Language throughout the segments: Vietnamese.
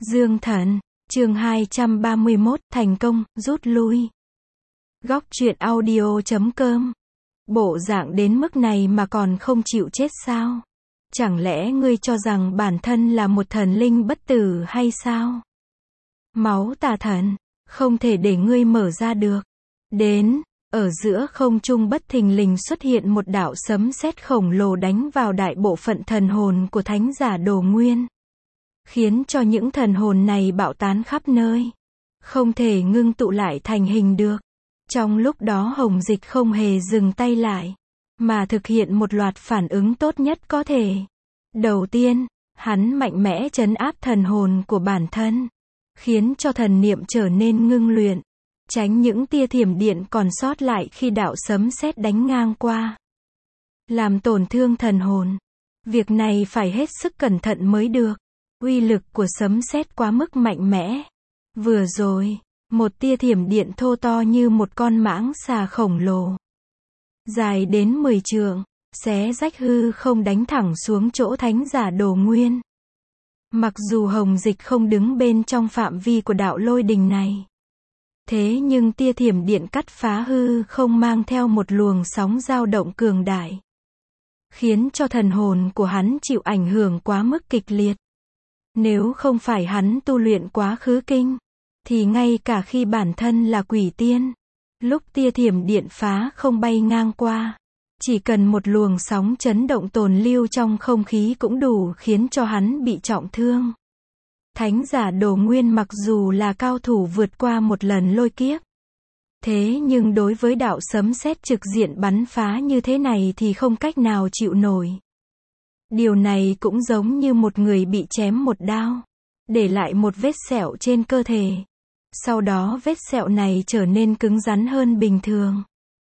Dương Thần, chương 231, thành công, rút lui. Góc truyện audio.com. Bộ dạng đến mức này mà còn không chịu chết sao? Chẳng lẽ ngươi cho rằng bản thân là một thần linh bất tử hay sao? Máu tà thần, không thể để ngươi mở ra được. Đến, ở giữa không trung bất thình lình xuất hiện một đạo sấm sét khổng lồ đánh vào đại bộ phận thần hồn của thánh giả Đồ Nguyên, khiến cho những thần hồn này bạo tán khắp nơi, không thể ngưng tụ lại thành hình được. Trong lúc đó Hồng Dịch không hề dừng tay lại, mà thực hiện một loạt phản ứng tốt nhất có thể. Đầu tiên, hắn mạnh mẽ trấn áp thần hồn của bản thân, khiến cho thần niệm trở nên ngưng luyện, tránh những tia thiểm điện còn sót lại khi đạo sấm sét đánh ngang qua, làm tổn thương thần hồn. Việc này phải hết sức cẩn thận mới được. Uy lực của sấm sét quá mức mạnh mẽ. Vừa rồi, một tia thiểm điện thô to như một con mãng xà khổng lồ, dài đến 10 trượng, xé rách hư không đánh thẳng xuống chỗ thánh giả Đồ Nguyên. Mặc dù Hồng Dịch không đứng bên trong phạm vi của đạo lôi đình này, thế nhưng tia thiểm điện cắt phá hư không mang theo một luồng sóng dao động cường đại, khiến cho thần hồn của hắn chịu ảnh hưởng quá mức kịch liệt. Nếu không phải hắn tu luyện quá khứ kinh, thì ngay cả khi bản thân là quỷ tiên, lúc tia thiểm điện phá không bay ngang qua, chỉ cần một luồng sóng chấn động tồn lưu trong không khí cũng đủ khiến cho hắn bị trọng thương. Thánh giả Đồ Nguyên mặc dù là cao thủ vượt qua một lần lôi kiếp, thế nhưng đối với đạo sấm sét trực diện bắn phá như thế này thì không cách nào chịu nổi. Điều này cũng giống như một người bị chém một đao, để lại một vết sẹo trên cơ thể. Sau đó vết sẹo này trở nên cứng rắn hơn bình thường.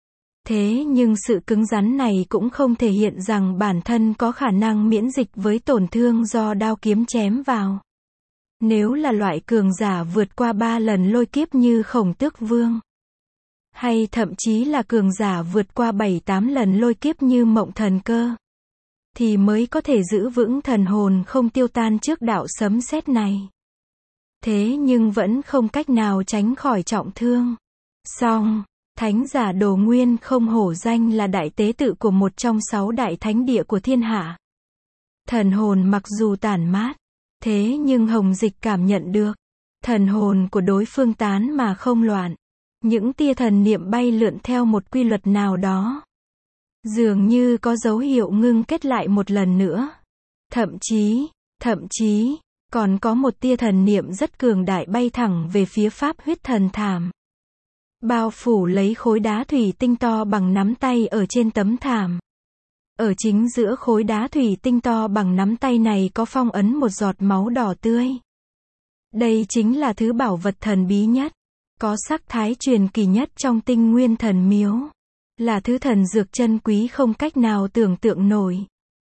Thế nhưng sự cứng rắn này cũng không thể hiện rằng bản thân có khả năng miễn dịch với tổn thương do đao kiếm chém vào. Nếu là loại cường giả vượt qua 3 lần lôi kiếp như Khổng Tước Vương, hay thậm chí là cường giả vượt qua 7-8 lần lôi kiếp như Mộng Thần Cơ, thì mới có thể giữ vững thần hồn không tiêu tan trước đạo sấm sét này. Thế nhưng vẫn không cách nào tránh khỏi trọng thương. Song, thánh giả Đồ Nguyên không hổ danh là đại tế tự của một trong 6 đại thánh địa của thiên hạ. Thần hồn mặc dù tản mát, thế nhưng Hồng Dịch cảm nhận được, thần hồn của đối phương tán mà không loạn. Những tia thần niệm bay lượn theo một quy luật nào đó, dường như có dấu hiệu ngưng kết lại một lần nữa. Thậm chí, còn có một tia thần niệm rất cường đại bay thẳng về phía Pháp Huyết Thần Thảm, bao phủ lấy khối đá thủy tinh to bằng nắm tay ở trên tấm thảm. Ở chính giữa khối đá thủy tinh to bằng nắm tay này có phong ấn một giọt máu đỏ tươi. Đây chính là thứ bảo vật thần bí nhất, có sắc thái truyền kỳ nhất trong Tinh Nguyên Thần Miếu. Là thứ thần dược chân quý không cách nào tưởng tượng nổi.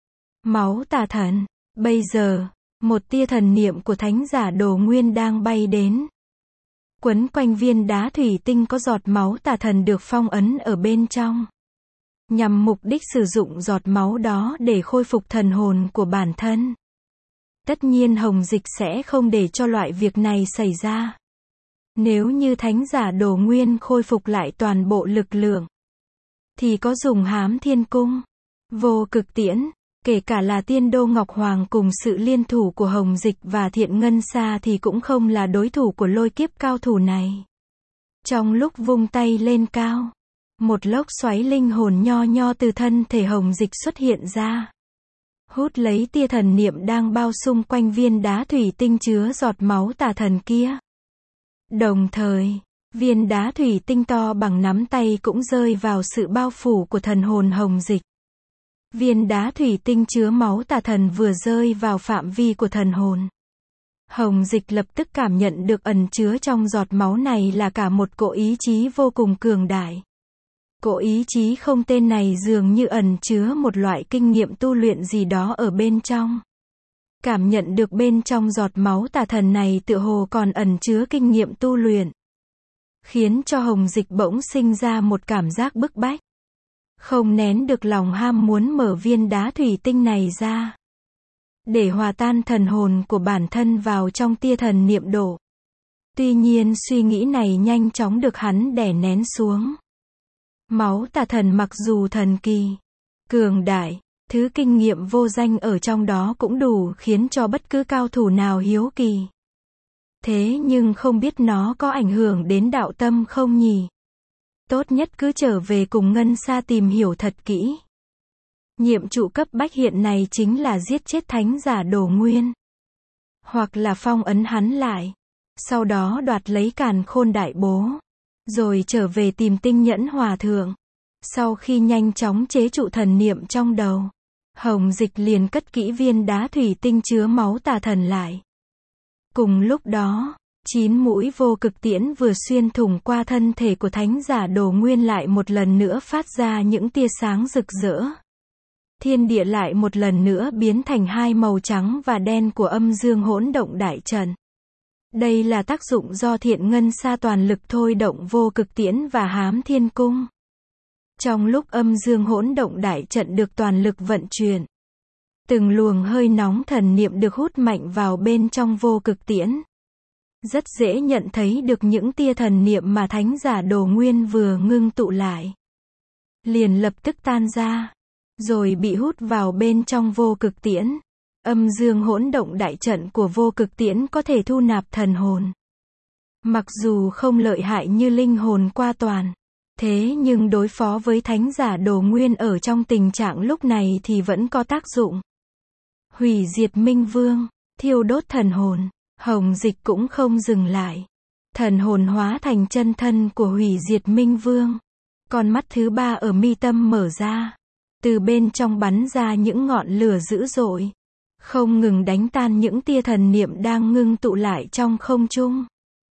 Máu tà thần. Bây giờ, một tia thần niệm của thánh giả Đồ Nguyên đang bay đến, quấn quanh viên đá thủy tinh có giọt máu tà thần được phong ấn ở bên trong, nhằm mục đích sử dụng giọt máu đó để khôi phục thần hồn của bản thân. Tất nhiên Hồng Dịch sẽ không để cho loại việc này xảy ra. Nếu như thánh giả Đồ Nguyên khôi phục lại toàn bộ lực lượng, thì có dùng Hám Thiên Cung, Vô Cực Tiễn, kể cả là Tiên Đô Ngọc Hoàng cùng sự liên thủ của Hồng Dịch và Thiện Ngân Sa thì cũng không là đối thủ của lôi kiếp cao thủ này. Trong lúc vung tay lên cao, một lốc xoáy linh hồn nho từ thân thể Hồng Dịch xuất hiện ra, hút lấy tia thần niệm đang bao xung quanh viên đá thủy tinh chứa giọt máu tà thần kia. Đồng thời, viên đá thủy tinh to bằng nắm tay cũng rơi vào sự bao phủ của thần hồn Hồng Dịch. Viên đá thủy tinh chứa máu tà thần vừa rơi vào phạm vi của thần hồn, Hồng Dịch lập tức cảm nhận được ẩn chứa trong giọt máu này là cả một cỗ ý chí vô cùng cường đại. Cỗ ý chí không tên này dường như ẩn chứa một loại kinh nghiệm tu luyện gì đó ở bên trong. Cảm nhận được bên trong giọt máu tà thần này tựa hồ còn ẩn chứa kinh nghiệm tu luyện, khiến cho Hồng Dịch bỗng sinh ra một cảm giác bức bách, không nén được lòng ham muốn mở viên đá thủy tinh này ra. để hòa tan thần hồn của bản thân vào trong tia thần niệm độ. Tuy nhiên suy nghĩ này nhanh chóng được hắn đè nén xuống. Máu tà thần mặc dù thần kỳ, cường đại, thứ kinh nghiệm vô danh ở trong đó cũng đủ khiến cho bất cứ cao thủ nào hiếu kỳ. Thế nhưng không biết nó có ảnh hưởng đến đạo tâm không nhỉ? Tốt nhất cứ trở về cùng Ngân Sa tìm hiểu thật kỹ. Nhiệm vụ cấp bách hiện này chính là giết chết thánh giả Đồ Nguyên. Hoặc là phong ấn hắn lại. Sau đó đoạt lấy Càn Khôn Đại Bố. Rồi trở về tìm Tinh Nhẫn Hòa Thượng. Sau khi nhanh chóng chế trụ thần niệm trong đầu, Hồng Dịch liền cất kỹ viên đá thủy tinh chứa máu tà thần lại. Cùng lúc đó, 9 mũi vô cực tiễn vừa xuyên thủng qua thân thể của thánh giả Đồ Nguyên lại một lần nữa phát ra những tia sáng rực rỡ. Thiên địa lại một lần nữa biến thành hai màu trắng và đen của âm dương hỗn động đại trận. Đây là tác dụng do Thiện Ngân Sa toàn lực thôi động vô cực tiễn và Hám Thiên Cung. Trong lúc âm dương hỗn động đại trận được toàn lực vận chuyển, từng luồng hơi nóng thần niệm được hút mạnh vào bên trong vô cực tiễn. Rất dễ nhận thấy được những tia thần niệm mà thánh giả Đồ Nguyên vừa ngưng tụ lại. Liền lập tức tan ra, rồi bị hút vào bên trong vô cực tiễn. Âm dương hỗn động đại trận của vô cực tiễn có thể thu nạp thần hồn. Mặc dù không lợi hại như linh hồn qua toàn, thế nhưng đối phó với thánh giả Đồ Nguyên ở trong tình trạng lúc này thì vẫn có tác dụng. Hủy diệt Minh Vương, thiêu đốt thần hồn, Hồng Dịch cũng không dừng lại. Thần hồn hóa thành chân thân của hủy diệt Minh Vương. Con mắt thứ ba ở mi tâm mở ra. Từ bên trong bắn ra những ngọn lửa dữ dội, không ngừng đánh tan những tia thần niệm đang ngưng tụ lại trong không trung.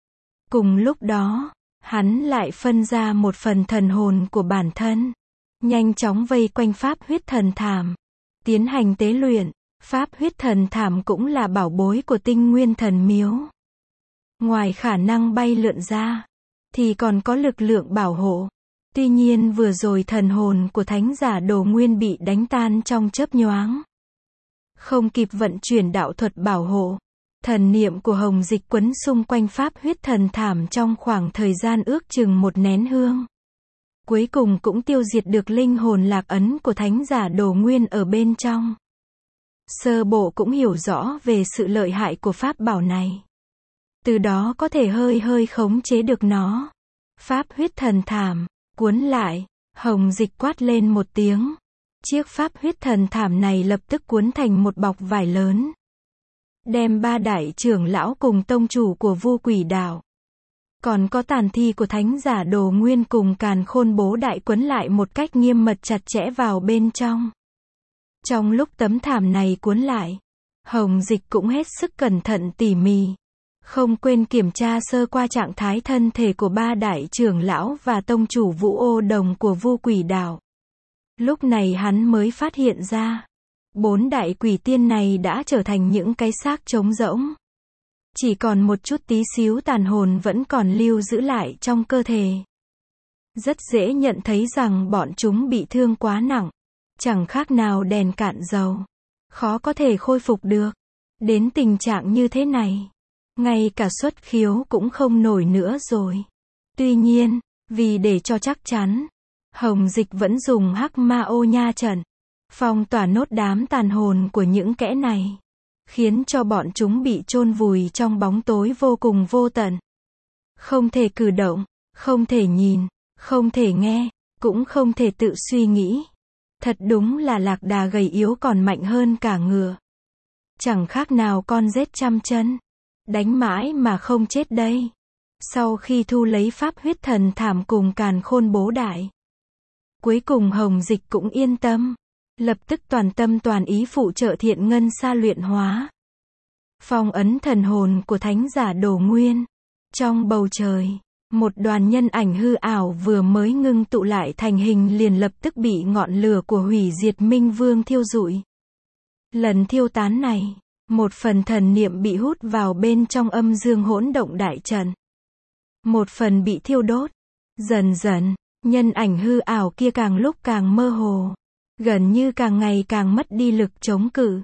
Cùng lúc đó, hắn lại phân ra một phần thần hồn của bản thân, nhanh chóng vây quanh pháp huyết thần thảm, tiến hành tế luyện. Pháp huyết thần thảm cũng là bảo bối của Tinh Nguyên Thần Miếu. Ngoài khả năng bay lượn ra, thì còn có lực lượng bảo hộ. Tuy nhiên vừa rồi thần hồn của thánh giả Đồ Nguyên bị đánh tan trong chớp nhoáng. Không kịp vận chuyển đạo thuật bảo hộ, thần niệm của Hồng Dịch quấn xung quanh pháp huyết thần thảm trong khoảng thời gian ước chừng một nén hương. Cuối cùng cũng tiêu diệt được linh hồn lạc ấn của thánh giả Đồ Nguyên ở bên trong. Sơ bộ cũng hiểu rõ về sự lợi hại của pháp bảo này. Từ đó có thể hơi khống chế được nó. Pháp huyết thần thảm, cuốn lại, Hồng Dịch quát lên một tiếng. Chiếc pháp huyết thần thảm này lập tức cuốn thành một bọc vải lớn. Đem ba đại trưởng lão cùng tông chủ của Vu Quỷ Đảo. Còn có tàn thi của thánh giả Đồ Nguyên cùng Càn Khôn Bố Đại quấn lại một cách nghiêm mật chặt chẽ vào bên trong. Trong lúc tấm thảm này cuốn lại, Hồng Dịch cũng hết sức cẩn thận tỉ mỉ. Không quên kiểm tra sơ qua trạng thái thân thể của ba đại trưởng lão và tông chủ Vũ Ô Đồng của Vu Quỷ Đảo. Lúc này hắn mới phát hiện ra, 4 đại quỷ tiên này đã trở thành những cái xác trống rỗng. Chỉ còn một chút tí xíu tàn hồn vẫn còn lưu giữ lại trong cơ thể. Rất dễ nhận thấy rằng bọn chúng bị thương quá nặng. Chẳng khác nào đèn cạn dầu. Khó có thể khôi phục được. Đến tình trạng như thế này, ngay cả xuất khiếu cũng không nổi nữa rồi. Tuy nhiên, vì để cho chắc chắn, Hồng Dịch vẫn dùng Hắc Ma Ô Nha trận, phong tỏa nốt đám tàn hồn của những kẻ này, khiến cho bọn chúng bị chôn vùi trong bóng tối vô cùng vô tận. Không thể cử động, không thể nhìn, không thể nghe, cũng không thể tự suy nghĩ. Thật đúng là lạc đà gầy yếu còn mạnh hơn cả ngựa. Chẳng khác nào con rết trăm chân. Đánh mãi mà không chết đây. Sau khi thu lấy pháp huyết thần thảm cùng Càn Khôn Bố Đại, cuối cùng Hồng Dịch cũng yên tâm. Lập tức toàn tâm toàn ý phụ trợ Thiện Ngân Sa luyện hóa. Phong ấn thần hồn của thánh giả Đồ Nguyên. Trong bầu trời, một đoàn nhân ảnh hư ảo vừa mới ngưng tụ lại thành hình liền lập tức bị ngọn lửa của hủy diệt Minh Vương thiêu rụi. Lần thiêu tán này, một phần thần niệm bị hút vào bên trong âm dương hỗn động đại trận. Một phần bị thiêu đốt. Dần dần, nhân ảnh hư ảo kia càng lúc càng mơ hồ. Gần như càng ngày càng mất đi lực chống cự.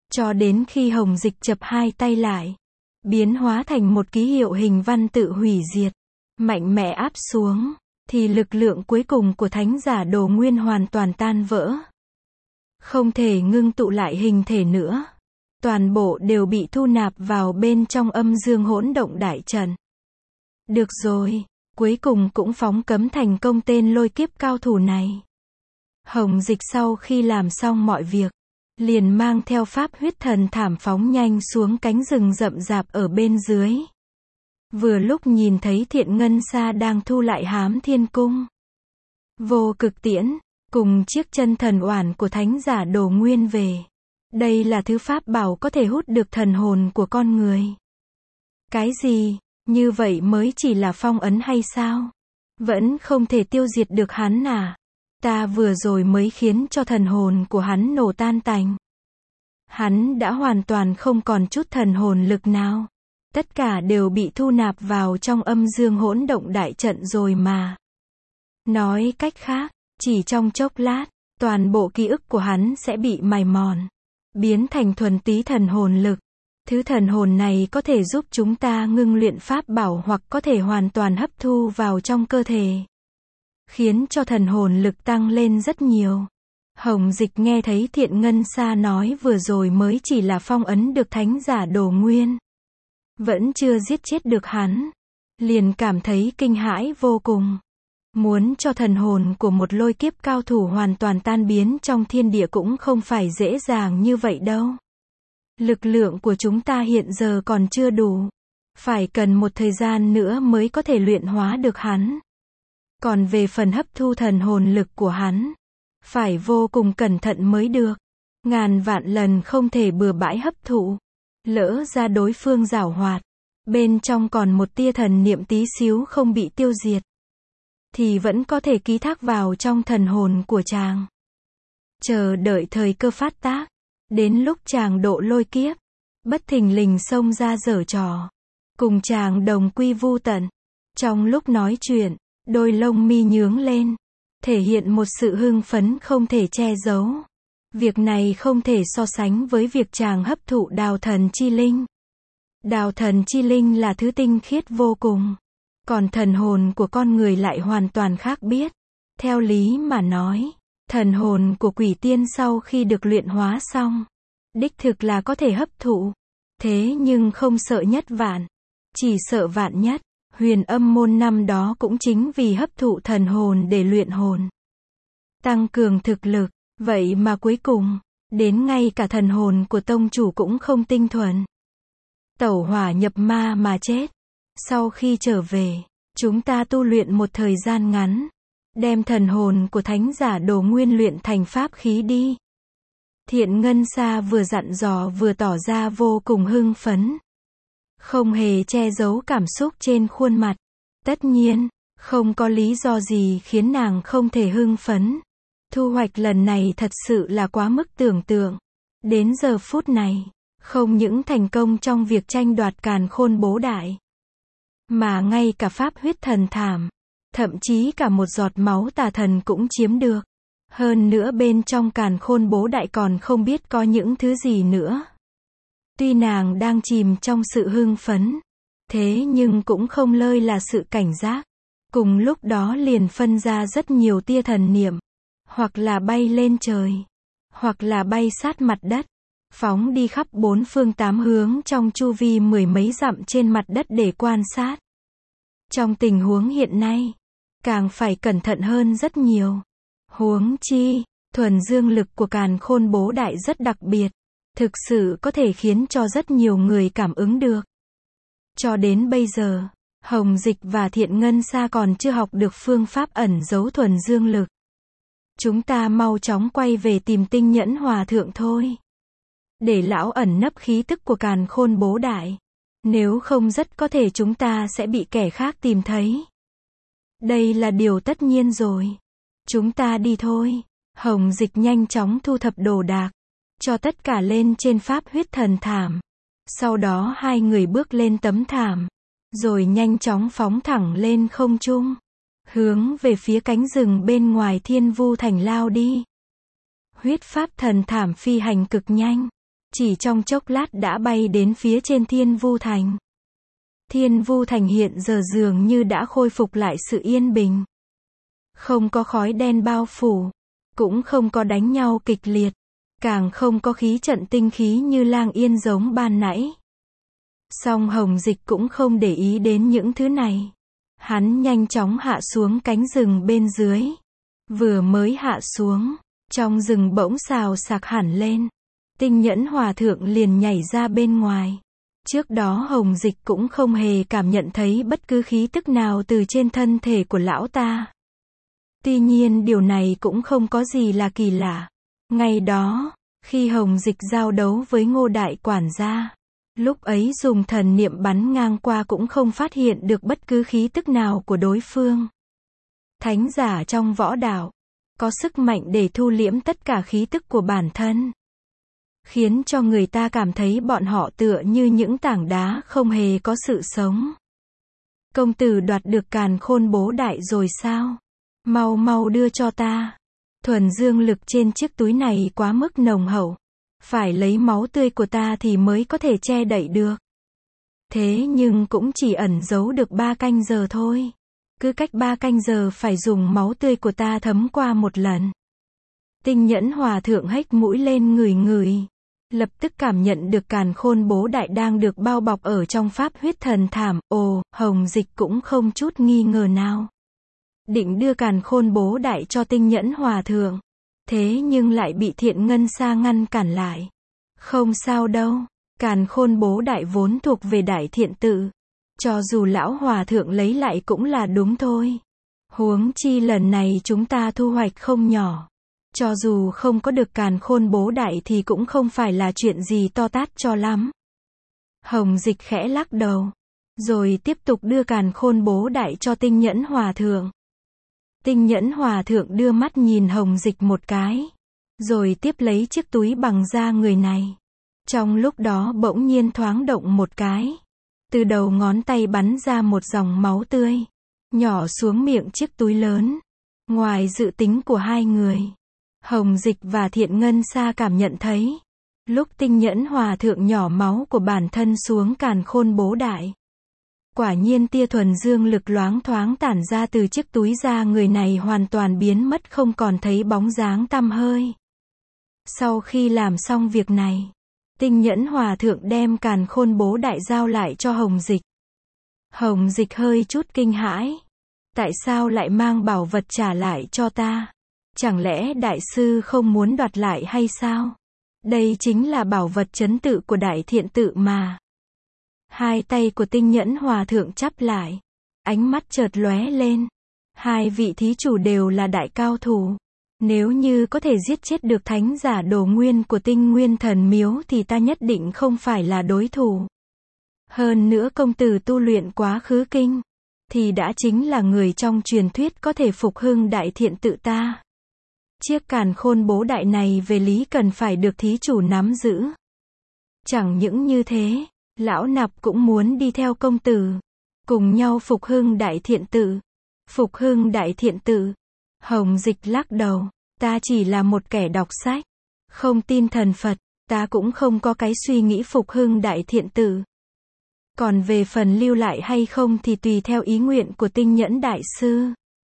Cho đến khi Hồng Dịch chập hai tay lại, biến hóa thành một ký hiệu hình văn tự hủy diệt, mạnh mẽ áp xuống, thì lực lượng cuối cùng của thánh giả Đồ Nguyên hoàn toàn tan vỡ. Không thể ngưng tụ lại hình thể nữa. Toàn bộ đều bị thu nạp vào bên trong âm dương hỗn động đại trận. Được rồi, cuối cùng cũng phóng cấm thành công tên lôi kiếp cao thủ này. Hồng Dịch sau khi làm xong mọi việc, liền mang theo pháp huyết thần thảm phóng nhanh xuống cánh rừng rậm rạp ở bên dưới. Vừa lúc nhìn thấy Thiện Ngân Sa đang thu lại Hám Thiên Cung, Vô Cực Tiễn, cùng chiếc chân thần oản của thánh giả Đồ Nguyên về. Đây là thứ pháp bảo có thể hút được thần hồn của con người. Cái gì? Như vậy mới chỉ là phong ấn hay sao? Vẫn không thể tiêu diệt được hắn à? Ta vừa rồi mới khiến cho thần hồn của hắn nổ tan tành. Hắn đã hoàn toàn không còn chút thần hồn lực nào. Tất cả đều bị thu nạp vào trong âm dương hỗn động đại trận rồi mà. Nói cách khác, chỉ trong chốc lát, toàn bộ ký ức của hắn sẽ bị mài mòn, biến thành thuần túy thần hồn lực. Thứ thần hồn này có thể giúp chúng ta ngưng luyện pháp bảo hoặc có thể hoàn toàn hấp thu vào trong cơ thể, khiến cho thần hồn lực tăng lên rất nhiều. Hồng Dịch nghe thấy Thiện Ngân Sa nói vừa rồi mới chỉ là phong ấn được thánh giả Đồ Nguyên, vẫn chưa giết chết được hắn, liền cảm thấy kinh hãi vô cùng. Muốn cho thần hồn của một lôi kiếp cao thủ hoàn toàn tan biến trong thiên địa cũng không phải dễ dàng như vậy đâu. Lực lượng của chúng ta hiện giờ còn chưa đủ, phải cần một thời gian nữa mới có thể luyện hóa được hắn. Còn về phần hấp thu thần hồn lực của hắn, phải vô cùng cẩn thận mới được. Ngàn vạn lần không thể bừa bãi hấp thụ. Lỡ ra đối phương giảo hoạt, bên trong còn một tia thần niệm tí xíu không bị tiêu diệt, thì vẫn có thể ký thác vào trong thần hồn của chàng. Chờ đợi thời cơ phát tác, đến lúc chàng độ lôi kiếp, bất thình lình xông ra giở trò, cùng chàng đồng quy vu tận. Trong lúc nói chuyện, đôi lông mi nhướng lên, thể hiện một sự hưng phấn không thể che giấu. Việc này không thể so sánh với việc chàng hấp thụ đào thần chi linh. Đào thần chi linh là thứ tinh khiết vô cùng, còn thần hồn của con người lại hoàn toàn khác biệt. Theo lý mà nói, thần hồn của quỷ tiên sau khi được luyện hóa xong, đích thực là có thể hấp thụ. Thế nhưng không sợ nhất vạn, chỉ sợ vạn nhất. Huyền Âm môn năm đó cũng chính vì hấp thụ thần hồn để luyện hồn, tăng cường thực lực, vậy mà cuối cùng, đến ngay cả thần hồn của tông chủ cũng không tinh thuần. Tẩu hỏa nhập ma mà chết. Sau khi trở về, chúng ta tu luyện một thời gian ngắn, đem thần hồn của thánh giả Đồ Nguyên luyện thành pháp khí đi. Thiện Ngân Sa vừa dặn dò vừa tỏ ra vô cùng hưng phấn, không hề che giấu cảm xúc trên khuôn mặt. Tất nhiên, không có lý do gì khiến nàng không thể hưng phấn. Thu hoạch lần này thật sự là quá mức tưởng tượng. Đến giờ phút này, không những thành công trong việc tranh đoạt Càn Khôn Bố Đại, mà ngay cả pháp huyết thần thảm, thậm chí cả một giọt máu tà thần cũng chiếm được. Hơn nữa bên trong Càn Khôn Bố Đại còn không biết có những thứ gì nữa. Tuy nàng đang chìm trong sự hưng phấn, thế nhưng cũng không lơi là sự cảnh giác. Cùng lúc đó liền phân ra rất nhiều tia thần niệm, hoặc là bay lên trời, hoặc là bay sát mặt đất, phóng đi khắp bốn phương tám hướng trong chu vi mười mấy dặm trên mặt đất để quan sát. Trong tình huống hiện nay, càng phải cẩn thận hơn rất nhiều. Huống chi, thuần dương lực của Càn Khôn Bố Đại rất đặc biệt, thực sự có thể khiến cho rất nhiều người cảm ứng được. Cho đến bây giờ, Hồng Dịch và Thiện Ngân Sa còn chưa học được phương pháp ẩn giấu thuần dương lực. Chúng ta mau chóng quay về tìm Tinh Nhẫn Hòa Thượng thôi, để lão ẩn nấp khí tức của Càn Khôn Bố Đại. Nếu không rất có thể chúng ta sẽ bị kẻ khác tìm thấy. Đây là điều tất nhiên rồi. Chúng ta đi thôi. Hồng Dịch nhanh chóng thu thập đồ đạc, cho tất cả lên trên pháp huyết thần thảm. Sau đó hai người bước lên tấm thảm, rồi nhanh chóng phóng thẳng lên không trung, hướng về phía cánh rừng bên ngoài Thiên Vu Thành lao đi. Huyết pháp thần thảm phi hành cực nhanh, chỉ trong chốc lát đã bay đến phía trên Thiên Vu Thành. Thiên Vu Thành hiện giờ dường như đã khôi phục lại sự yên bình. Không có khói đen bao phủ, cũng không có đánh nhau kịch liệt, càng không có khí trận tinh khí như Lang Yên giống ban nãy. Song Hồng Dịch cũng không để ý đến những thứ này. Hắn nhanh chóng hạ xuống cánh rừng bên dưới. Vừa mới hạ xuống, trong rừng bỗng xào xạc hẳn lên. Tinh Nhẫn Hòa Thượng liền nhảy ra bên ngoài. Trước đó Hồng Dịch cũng không hề cảm nhận thấy bất cứ khí tức nào từ trên thân thể của lão ta. Tuy nhiên điều này cũng không có gì là kỳ lạ. Ngày đó, khi Hồng Dịch giao đấu với Ngô Đại Quản gia, lúc ấy dùng thần niệm bắn ngang qua cũng không phát hiện được bất cứ khí tức nào của đối phương. Thánh giả trong võ đạo, có sức mạnh để thu liễm tất cả khí tức của bản thân, khiến cho người ta cảm thấy bọn họ tựa như những tảng đá không hề có sự sống. Công tử đoạt được Càn Khôn Bố Đại rồi sao? Mau mau đưa cho ta. Thuần dương lực trên chiếc túi này quá mức nồng hậu. Phải lấy máu tươi của ta thì mới có thể che đậy được. Thế nhưng cũng chỉ ẩn giấu được 3 canh giờ thôi. Cứ cách 3 canh giờ phải dùng máu tươi của ta thấm qua một lần. Tinh Nhẫn Hòa Thượng hếch mũi lên ngửi ngửi. Lập tức cảm nhận được Càn Khôn Bố Đại đang được bao bọc ở trong pháp huyết thần thảm. Ồ, Hồng Dịch cũng không chút nghi ngờ nào. Định đưa Càn Khôn Bố Đại cho Tinh Nhẫn Hòa Thượng. Thế nhưng lại bị Thiện Ngân Sa ngăn cản lại. Không sao đâu, Càn Khôn Bố Đại vốn thuộc về Đại Thiện Tự. Cho dù lão Hòa Thượng lấy lại cũng là đúng thôi. Huống chi lần này chúng ta thu hoạch không nhỏ. Cho dù không có được Càn Khôn Bố Đại thì cũng không phải là chuyện gì to tát cho lắm. Hồng Dịch khẽ lắc đầu. Rồi tiếp tục đưa Càn Khôn Bố Đại cho Tinh Nhẫn Hòa Thượng. Tinh Nhẫn Hòa Thượng đưa mắt nhìn Hồng Dịch một cái. Rồi tiếp lấy chiếc túi bằng da người này. Trong lúc đó bỗng nhiên thoáng động một cái. Từ đầu ngón tay bắn ra một dòng máu tươi. Nhỏ xuống miệng chiếc túi lớn. Ngoài dự tính của hai người, Hồng Dịch và Thiện Ngân Sa cảm nhận thấy. Lúc Tinh Nhẫn Hòa Thượng nhỏ máu của bản thân xuống Càn Khôn Bố Đại. Quả nhiên tia thuần dương lực loáng thoáng tản ra từ chiếc túi da người này hoàn toàn biến mất không còn thấy bóng dáng tăm hơi. Sau khi làm xong việc này, Tinh Nhẫn Hòa Thượng đem Càn Khôn Bố Đại giao lại cho Hồng Dịch. Hồng Dịch hơi chút kinh hãi. Tại sao lại mang bảo vật trả lại cho ta? Chẳng lẽ đại sư không muốn đoạt lại hay sao? Đây chính là bảo vật trấn tự của Đại Thiện Tự mà. Hai tay của Tinh Nhẫn Hòa Thượng chắp lại. Ánh mắt chợt lóe lên. Hai vị thí chủ đều là đại cao thủ. Nếu như có thể giết chết được thánh giả Đồ Nguyên của Tinh Nguyên Thần Miếu thì ta nhất định không phải là đối thủ. Hơn nữa công tử tu luyện Quá Khứ Kinh thì đã chính là người trong truyền thuyết có thể phục hưng Đại Thiện Tự ta. Chiếc Càn Khôn Bố Đại này về lý cần phải được thí chủ nắm giữ. Chẳng những như thế, lão nạp cũng muốn đi theo công tử, cùng nhau phục hưng Đại Thiện Tự. Phục hưng Đại Thiện Tự. Hồng Dịch lắc đầu, ta chỉ là một kẻ đọc sách, không tin thần Phật, ta cũng không có cái suy nghĩ phục hưng Đại Thiện Tự. Còn về phần lưu lại hay không thì tùy theo ý nguyện của Tinh Nhẫn Đại Sư.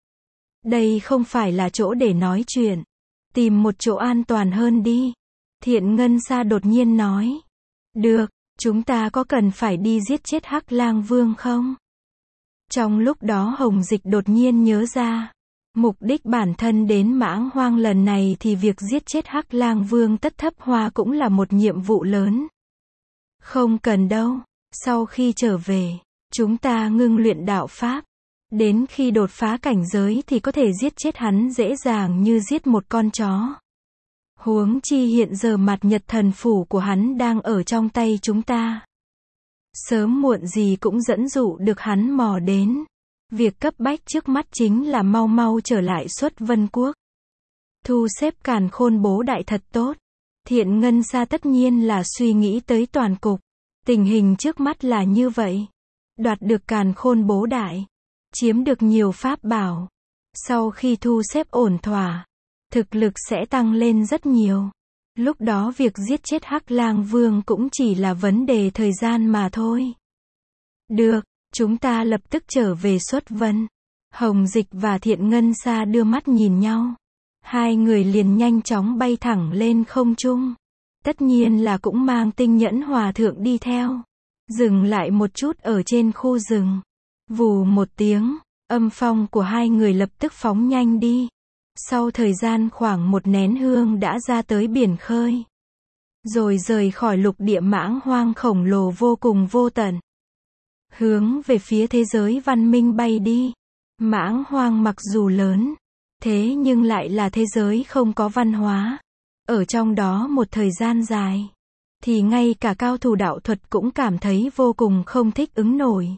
Đây không phải là chỗ để nói chuyện. Tìm một chỗ an toàn hơn đi. Thiện Ngân Sa đột nhiên nói. Được, chúng ta có cần phải đi giết chết Hắc Lang Vương không? Trong lúc đó Hồng Dịch đột nhiên nhớ ra. Mục đích bản thân đến Mãng Hoang lần này thì việc giết chết Hắc Lang Vương Tất Thấp Hoa cũng là một nhiệm vụ lớn. Không cần đâu. Sau khi trở về, chúng ta ngưng luyện đạo pháp. Đến khi đột phá cảnh giới thì có thể giết chết hắn dễ dàng như giết một con chó. Huống chi hiện giờ Mạt Nhật Thần Phủ của hắn đang ở trong tay chúng ta. Sớm muộn gì cũng dẫn dụ được hắn mò đến. Việc cấp bách trước mắt chính là mau mau trở lại Xuất Vân Quốc. Thu xếp Càn Khôn Bố Đại thật tốt. Thiện Ngân Sa tất nhiên là suy nghĩ tới toàn cục. Tình hình trước mắt là như vậy. Đoạt được Càn Khôn Bố Đại. Chiếm được nhiều pháp bảo. Sau khi thu xếp ổn thỏa, thực lực sẽ tăng lên rất nhiều. Lúc đó việc giết chết Hắc Lang Vương cũng chỉ là vấn đề thời gian mà thôi. Được, chúng ta lập tức trở về Xuất Vân. Hồng Dịch và Thiện Ngân Sa đưa mắt nhìn nhau. Hai người liền nhanh chóng bay thẳng lên không trung. Tất nhiên là cũng mang Tinh Nhẫn Hòa Thượng đi theo. Dừng lại một chút ở trên khu rừng. Vù một tiếng, âm phong của hai người lập tức phóng nhanh đi. Sau thời gian khoảng một nén hương đã ra tới biển khơi. Rồi rời khỏi lục địa mãng hoang khổng lồ vô cùng vô tận. Hướng về phía thế giới văn minh bay đi. Mãng hoang mặc dù lớn, thế nhưng lại là thế giới không có văn hóa. Ở trong đó một thời gian dài, thì ngay cả cao thủ đạo thuật cũng cảm thấy vô cùng không thích ứng nổi.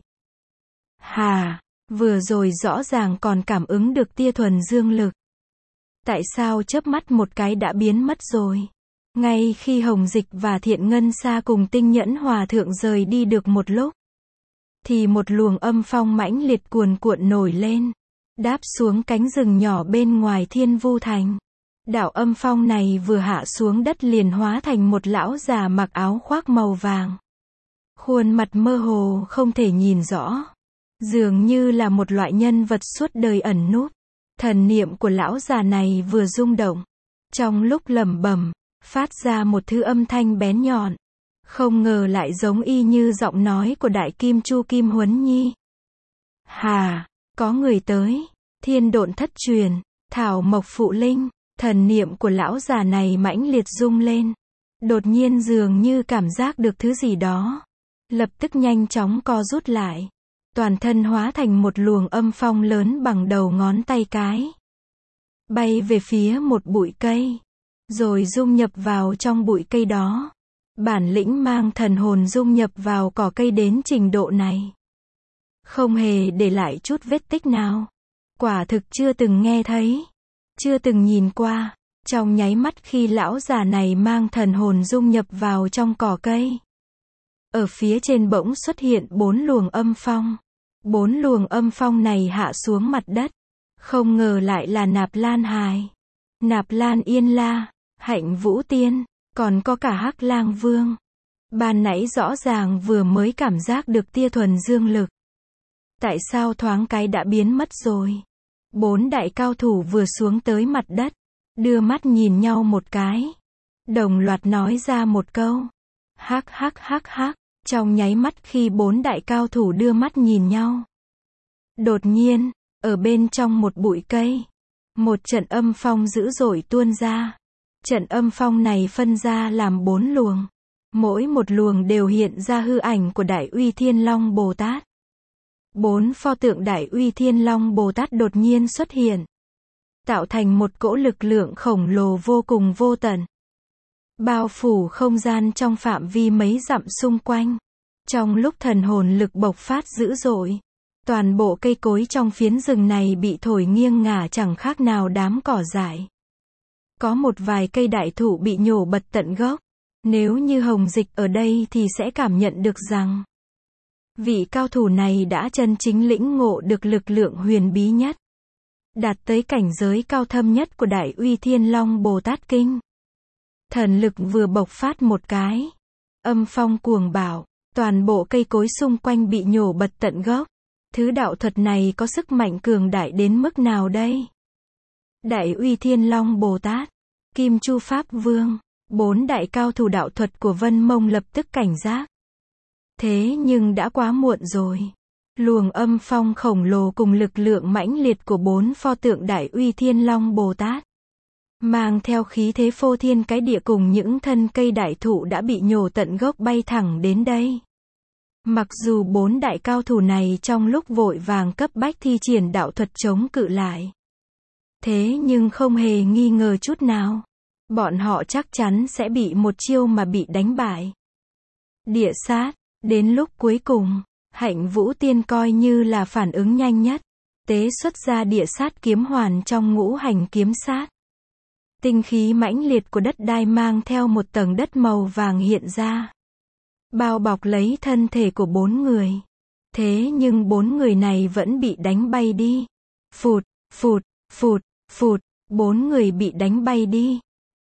Hà, vừa rồi rõ ràng còn cảm ứng được tia thuần dương lực. Tại sao chớp mắt một cái đã biến mất rồi? Ngay khi Hồng Dịch và Thiện Ngân Sa cùng Tinh Nhẫn Hòa Thượng rời đi được một lúc, thì một luồng âm phong mãnh liệt cuồn cuộn nổi lên, đáp xuống cánh rừng nhỏ bên ngoài Thiên Vu Thành. Đạo âm phong này vừa hạ xuống đất liền hóa thành một lão già mặc áo khoác màu vàng. Khuôn mặt mơ hồ không thể nhìn rõ. Dường như là một loại nhân vật suốt đời ẩn núp. Thần niệm của lão già này vừa rung động. Trong lúc lẩm bẩm, phát ra một thứ âm thanh bén nhọn. Không ngờ lại giống y như giọng nói của Đại Kim Chu Kim Huấn Nhi. Hà, có người tới. Thiên Độn Thất Truyền, Thảo Mộc Phụ Linh. Thần niệm của lão già này mãnh liệt rung lên. Đột nhiên dường như cảm giác được thứ gì đó. Lập tức nhanh chóng co rút lại. Toàn thân hóa thành một luồng âm phong lớn bằng đầu ngón tay cái. Bay về phía một bụi cây. Rồi dung nhập vào trong bụi cây đó. Bản lĩnh mang thần hồn dung nhập vào cỏ cây đến trình độ này. Không hề để lại chút vết tích nào. Quả thực chưa từng nghe thấy. Chưa từng nhìn qua. Trong nháy mắt khi lão già này mang thần hồn dung nhập vào trong cỏ cây. Ở phía trên bỗng xuất hiện 4 luồng âm phong. 4 luồng âm phong này hạ xuống mặt đất. Không ngờ lại là Nạp Lan Hài, Nạp Lan Yên La, Hạnh Vũ Tiên, còn có cả Hắc Lang Vương. Ban nãy rõ ràng vừa mới cảm giác được tia thuần dương lực. Tại sao thoáng cái đã biến mất rồi? 4 đại cao thủ vừa xuống tới mặt đất, đưa mắt nhìn nhau một cái. Đồng loạt nói ra một câu. Hắc hắc hắc hắc. Trong nháy mắt khi 4 đại cao thủ đưa mắt nhìn nhau. Đột nhiên, ở bên trong một bụi cây, một trận âm phong dữ dội tuôn ra. Trận âm phong này phân ra làm 4 luồng. Mỗi một luồng đều hiện ra hư ảnh của Đại Uy Thiên Long Bồ Tát. 4 pho tượng Đại Uy Thiên Long Bồ Tát đột nhiên xuất hiện. Tạo thành một cỗ lực lượng khổng lồ vô cùng vô tận. Bao phủ không gian trong phạm vi mấy dặm xung quanh. Trong lúc thần hồn lực bộc phát dữ dội, toàn bộ cây cối trong phiến rừng này bị thổi nghiêng ngả chẳng khác nào đám cỏ dại. Có một vài cây đại thụ bị nhổ bật tận gốc. Nếu như Hồng Dịch ở đây thì sẽ cảm nhận được rằng vị cao thủ này đã chân chính lĩnh ngộ được lực lượng huyền bí nhất, đạt tới cảnh giới cao thâm nhất của Đại Uy Thiên Long Bồ Tát Kinh. Thần lực vừa bộc phát một cái, âm phong cuồng bạo, toàn bộ cây cối xung quanh bị nhổ bật tận gốc. Thứ đạo thuật này có sức mạnh cường đại đến mức nào đây? Đại Uy Thiên Long Bồ Tát, Kim Chu Pháp Vương, 4 đại cao thủ đạo thuật của Vân Mông lập tức cảnh giác. Thế nhưng đã quá muộn rồi. Luồng âm phong khổng lồ cùng lực lượng mãnh liệt của 4 pho tượng Đại Uy Thiên Long Bồ Tát, mang theo khí thế phô thiên cái địa cùng những thân cây đại thụ đã bị nhổ tận gốc bay thẳng đến đây. Mặc dù 4 đại cao thủ này trong lúc vội vàng cấp bách thi triển đạo thuật chống cự lại, thế nhưng không hề nghi ngờ chút nào, bọn họ chắc chắn sẽ bị một chiêu mà bị đánh bại. Địa sát, đến lúc cuối cùng, Hạnh Vũ Tiên coi như là phản ứng nhanh nhất, tế xuất ra địa sát kiếm hoàn trong ngũ hành kiếm sát. Tinh khí mãnh liệt của đất đai mang theo một tầng đất màu vàng hiện ra, bao bọc lấy thân thể của 4 người. Thế nhưng 4 người này vẫn bị đánh bay đi. Phụt, phụt, phụt, phụt, 4 người bị đánh bay đi.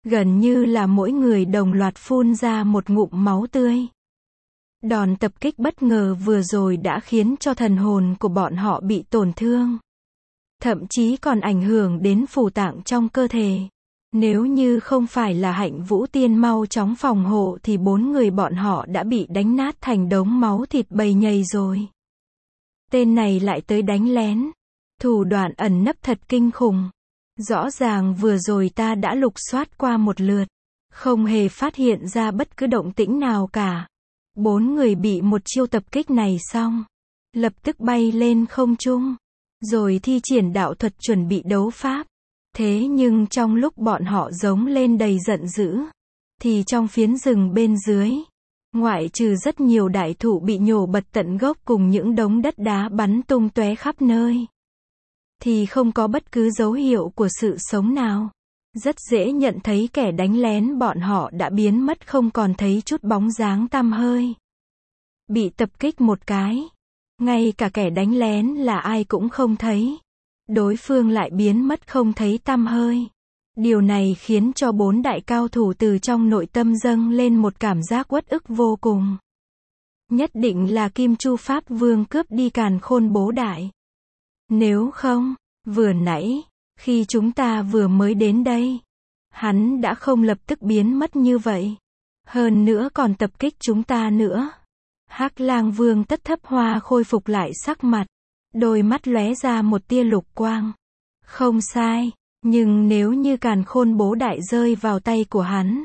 Gần như là mỗi người đồng loạt phun ra một ngụm máu tươi. Đòn tập kích bất ngờ vừa rồi đã khiến cho thần hồn của bọn họ bị tổn thương. Thậm chí còn ảnh hưởng đến phù tạng trong cơ thể. Nếu như không phải là Hạnh Vũ Tiên mau chóng phòng hộ thì 4 người bọn họ đã bị đánh nát thành đống máu thịt bầy nhầy rồi. Tên này lại tới đánh lén. Thủ đoạn ẩn nấp thật kinh khủng. Rõ ràng vừa rồi ta đã lục soát qua một lượt. Không hề phát hiện ra bất cứ động tĩnh nào cả. 4 người bị một chiêu tập kích này xong. Lập tức bay lên không trung. Rồi thi triển đạo thuật chuẩn bị đấu pháp. Thế nhưng trong lúc bọn họ giống lên đầy giận dữ. Thì trong phiến rừng bên dưới. Ngoại trừ rất nhiều đại thụ bị nhổ bật tận gốc cùng những đống đất đá bắn tung tóe khắp nơi. Thì không có bất cứ dấu hiệu của sự sống nào. Rất dễ nhận thấy kẻ đánh lén bọn họ đã biến mất không còn thấy chút bóng dáng tăm hơi. Bị tập kích một cái. Ngay cả kẻ đánh lén là ai cũng không thấy. Đối phương lại biến mất không thấy tăm hơi. Điều này khiến cho 4 đại cao thủ từ trong nội tâm dâng lên một cảm giác uất ức vô cùng. Nhất định là Kim Chu Pháp Vương cướp đi Càn Khôn Bố Đại. Nếu không, vừa nãy, khi chúng ta vừa mới đến đây, hắn đã không lập tức biến mất như vậy. Hơn nữa còn tập kích chúng ta nữa. Hắc Lang Vương Tất Thấp Hoa khôi phục lại sắc mặt. Đôi mắt lóe ra một tia lục quang. Không sai, nhưng nếu như Càn Khôn Bố Đại rơi vào tay của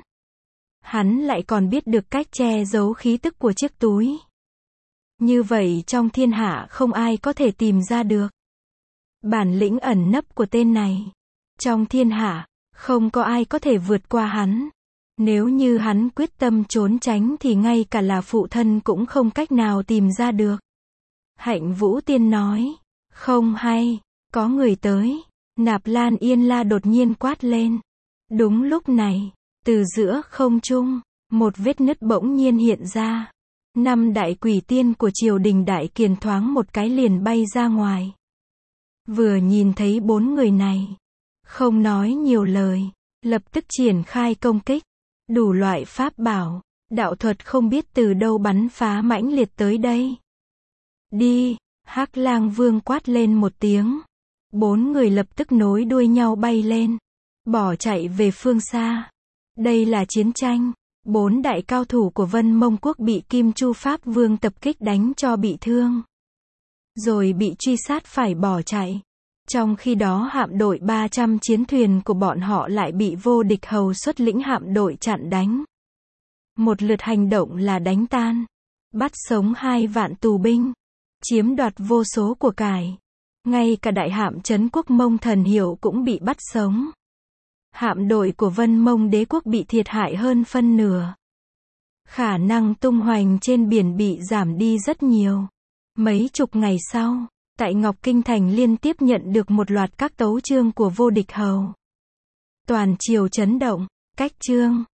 hắn lại còn biết được cách che giấu khí tức của chiếc túi. Như vậy trong thiên hạ không ai có thể tìm ra được. Bản lĩnh ẩn nấp của tên này. Trong thiên hạ, không có ai có thể vượt qua hắn. Nếu như hắn quyết tâm trốn tránh thì ngay cả là phụ thân cũng không cách nào tìm ra được. Hạnh Vũ Tiên nói. Không hay, có người tới. Nạp Lan Yên La đột nhiên quát lên. Đúng lúc này, từ giữa không trung, một vết nứt bỗng nhiên hiện ra. 5 đại quỷ tiên của triều đình Đại Kiền thoáng một cái liền bay ra ngoài. Vừa nhìn thấy 4 người này, không nói nhiều lời, lập tức triển khai công kích. Đủ loại pháp bảo, đạo thuật không biết từ đâu bắn phá mãnh liệt tới đây. Đi, Hắc Lang Vương quát lên một tiếng. 4 người lập tức nối đuôi nhau bay lên, bỏ chạy về phương xa. Đây là chiến tranh. 4 đại cao thủ của Vân Mông Quốc bị Kim Chu Pháp Vương tập kích đánh cho bị thương. Rồi bị truy sát phải bỏ chạy. Trong khi đó hạm đội 300 chiến thuyền của bọn họ lại bị Vô Địch Hầu xuất lĩnh hạm đội chặn đánh. Một lượt hành động là đánh tan, bắt sống 2 vạn tù binh, chiếm đoạt vô số của cải. Ngay cả đại hạm Trấn Quốc Mông Thần Hiệu cũng bị bắt sống. Hạm đội của Vân Mông Đế quốc bị thiệt hại hơn phân nửa. Khả năng tung hoành trên biển bị giảm đi rất nhiều. Mấy chục ngày sau, tại Ngọc Kinh Thành liên tiếp nhận được một loạt các tấu chương của Vô Địch Hầu. Toàn triều chấn động, cách chương.